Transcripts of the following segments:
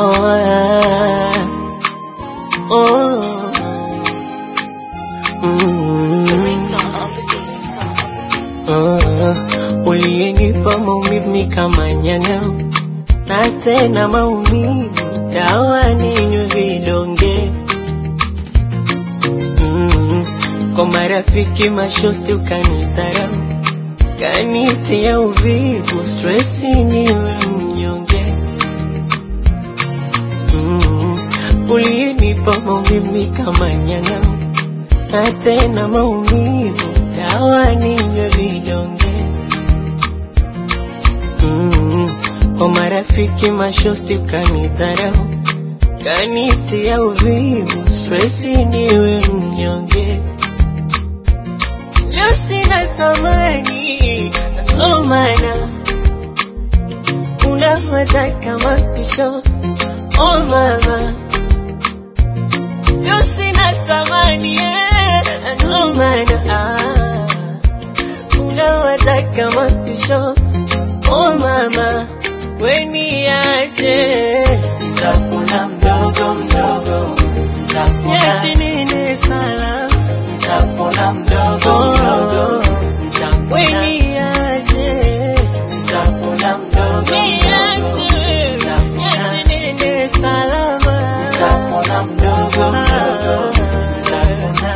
Oh, yeah. Oh. Uliyenipa maumivu ni kama nyang'au, na tena maumivu dawa ninywe vidonge. Kwa marafiki mashosti ukanidharau, kanitia uvivu, stressi niwe mnyonge. Uliyenipa maumivu ni kama nyang'au, na tena maumivu dawa ninywe vidonge. Kwa marafiki mashosti ukanidharau, kanitia uvivu, stressi niwe mnyonge. Leo sina thamani, ndo maana unafuata kama pisho. Oh mama, leo sina thamani, ndo maana unafuata kama pisho. Oh mama, weni aje, nitapona mdogo mdogo, nitapona nini sana, nitapona mdogo mdogo, weni aje, nitapona mdogo mdogo, nitapona nini salama, nitapona mdogo mdogo, nitapona.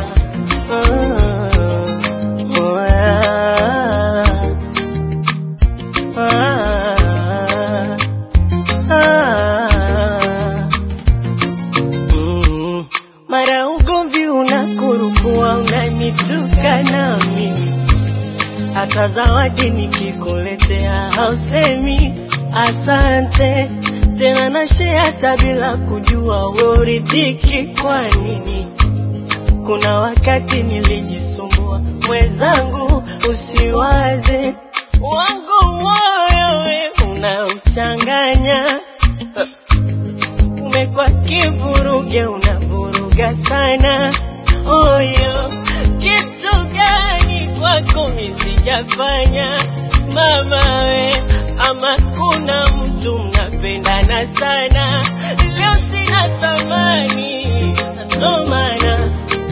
Mara ugomvi unakurupua, unanituka na mimi, hata zawadi nikikuletea hausemi asante. Tena nashare hata bila kujua uridhiki kwa nini. Kuna wakati nilijisumbua, mwenzangu usiwaze, wangu moyo we unauchanganya. Umekuwa kivuruge, unavuruga sana. Oyo, kitu gani kwako mimi sijafanya mama we? Ama kuna mtu mnapendana sana? Leo sina thamani, ndo maana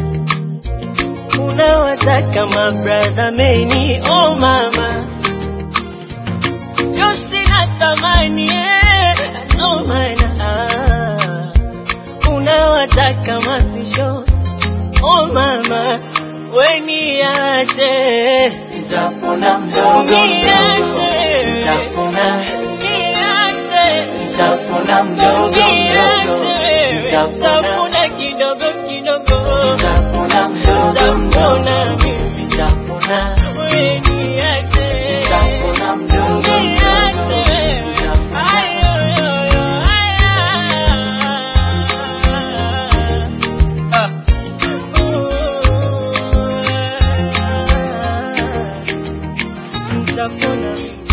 unawataka my brother meni. Oh mama, leo sina thamani, ndo maana unawataka mapisho. Oh mama, weni aje, nitapona mdogo mdogo, nitapona, nitapona mdogo mdogo, nitapona kidogo kidogo, nitapona mdogo mdogo, nitapona, weni aje, nitapona mdogo mdogo, nitapona.